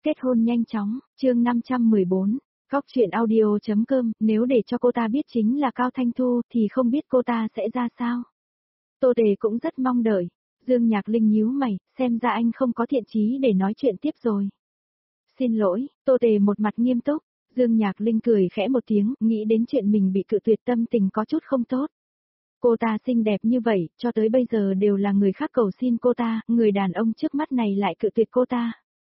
kết hôn nhanh chóng, chương 514, Góc truyện audio.com, nếu để cho cô ta biết chính là Cao Thanh Thu thì không biết cô ta sẽ ra sao. Tô Tề cũng rất mong đợi. Dương Nhạc Linh nhíu mày, xem ra anh không có thiện chí để nói chuyện tiếp rồi. Xin lỗi, Tô Tề một mặt nghiêm túc. Dương Nhạc Linh cười khẽ một tiếng, nghĩ đến chuyện mình bị cự tuyệt tâm tình có chút không tốt. Cô ta xinh đẹp như vậy, cho tới bây giờ đều là người khác cầu xin cô ta, người đàn ông trước mắt này lại cự tuyệt cô ta.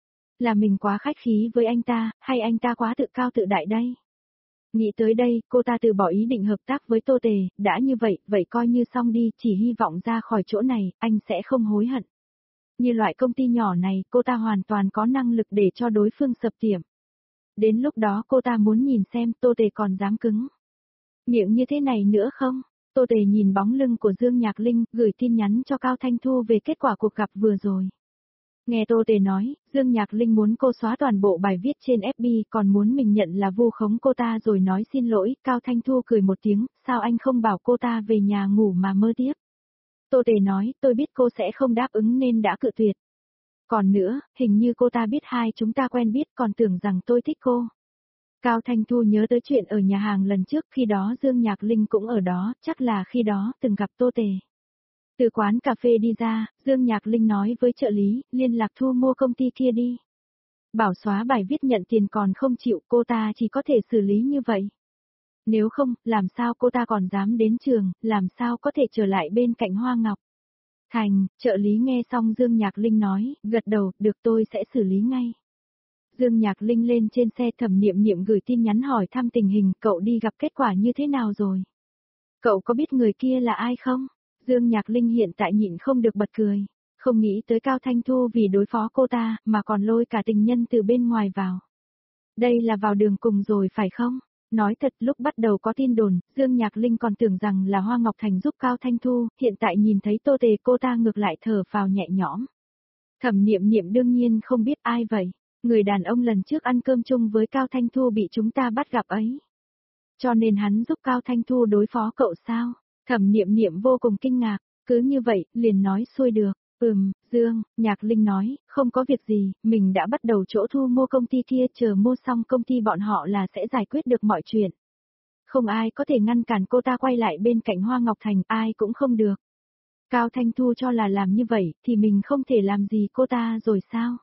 Là mình quá khách khí với anh ta, hay anh ta quá tự cao tự đại đây? Nghĩ tới đây, cô ta từ bỏ ý định hợp tác với Tô Tề, đã như vậy, vậy coi như xong đi, chỉ hy vọng ra khỏi chỗ này, anh sẽ không hối hận. Như loại công ty nhỏ này, cô ta hoàn toàn có năng lực để cho đối phương sập tiệm. Đến lúc đó cô ta muốn nhìn xem Tô Tề còn dám cứng miệng như thế này nữa không? Tô Tề nhìn bóng lưng của Dương Nhạc Linh, gửi tin nhắn cho Cao Thanh Thu về kết quả cuộc gặp vừa rồi. Nghe Tô Tề nói, Dương Nhạc Linh muốn cô xóa toàn bộ bài viết trên FB, còn muốn mình nhận là vu khống cô ta rồi nói xin lỗi. Cao Thanh Thu cười một tiếng, sao anh không bảo cô ta về nhà ngủ mà mơ tiếp? Tô Tề nói, tôi biết cô sẽ không đáp ứng nên đã cự tuyệt. Còn nữa, hình như cô ta biết hai chúng ta quen biết còn tưởng rằng tôi thích cô. Cao Thanh Thu nhớ tới chuyện ở nhà hàng lần trước, khi đó Dương Nhạc Linh cũng ở đó, chắc là khi đó từng gặp Tô Tề. Từ quán cà phê đi ra, Dương Nhạc Linh nói với trợ lý, liên lạc thu mua công ty kia đi. Bảo xóa bài viết nhận tiền còn không chịu, cô ta chỉ có thể xử lý như vậy. Nếu không, làm sao cô ta còn dám đến trường, làm sao có thể trở lại bên cạnh Hoa Ngọc. Thành, trợ lý nghe xong Dương Nhạc Linh nói, gật đầu, được tôi sẽ xử lý ngay. Dương Nhạc Linh lên trên xe, Thẩm Niệm Niệm gửi tin nhắn hỏi thăm tình hình, cậu đi gặp kết quả như thế nào rồi? Cậu có biết người kia là ai không? Dương Nhạc Linh hiện tại nhịn không được bật cười. Không nghĩ tới Cao Thanh Thu vì đối phó cô ta, mà còn lôi cả tình nhân từ bên ngoài vào. Đây là vào đường cùng rồi phải không? Nói thật, lúc bắt đầu có tin đồn, Dương Nhạc Linh còn tưởng rằng là Hoa Ngọc Thành giúp Cao Thanh Thu, hiện tại nhìn thấy Tô Tề cô ta ngược lại thở phào nhẹ nhõm. Thẩm Niệm Niệm đương nhiên không biết ai vậy. Người đàn ông lần trước ăn cơm chung với Cao Thanh Thu bị chúng ta bắt gặp ấy. Cho nên hắn giúp Cao Thanh Thu đối phó cậu sao? Thẩm Niệm Niệm vô cùng kinh ngạc, cứ như vậy, liền nói xuôi được. Dương, Nhạc Linh nói, không có việc gì, mình đã bắt đầu chỗ thu mua công ty kia, chờ mua xong công ty bọn họ là sẽ giải quyết được mọi chuyện. Không ai có thể ngăn cản cô ta quay lại bên cạnh Hoa Ngọc Thành, ai cũng không được. Cao Thanh Thu cho là làm như vậy, thì mình không thể làm gì cô ta rồi sao?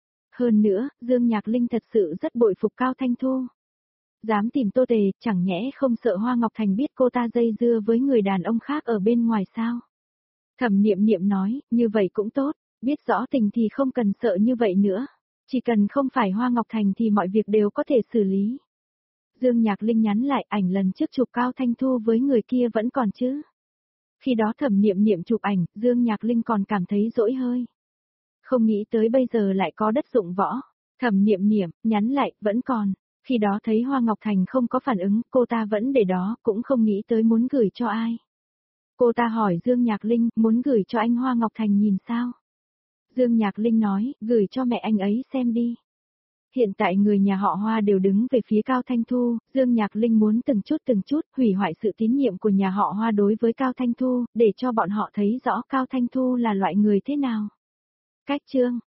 Hơn nữa, Dương Nhạc Linh thật sự rất bội phục Cao Thanh Thu. Dám tìm Tô Tề, chẳng nhẽ không sợ Hoa Ngọc Thành biết cô ta dây dưa với người đàn ông khác ở bên ngoài sao? Thẩm Niệm Niệm nói, như vậy cũng tốt, biết rõ tình thì không cần sợ như vậy nữa. Chỉ cần không phải Hoa Ngọc Thành thì mọi việc đều có thể xử lý. Dương Nhạc Linh nhắn lại, ảnh lần trước chụp Cao Thanh Thu với người kia vẫn còn chứ? Khi đó Thẩm Niệm Niệm chụp ảnh, Dương Nhạc Linh còn cảm thấy dỗi hơi. Không nghĩ tới bây giờ lại có đất dụng võ. Thẩm Niệm Niệm, nhắn lại, vẫn còn. Khi đó thấy Hoa Ngọc Thành không có phản ứng, cô ta vẫn để đó, cũng không nghĩ tới muốn gửi cho ai. Cô ta hỏi Dương Nhạc Linh, muốn gửi cho anh Hoa Ngọc Thành nhìn sao? Dương Nhạc Linh nói, gửi cho mẹ anh ấy xem đi. Hiện tại người nhà họ Hoa đều đứng về phía Cao Thanh Thu, Dương Nhạc Linh muốn từng chút hủy hoại sự tín nhiệm của nhà họ Hoa đối với Cao Thanh Thu, để cho bọn họ thấy rõ Cao Thanh Thu là loại người thế nào. Cách chương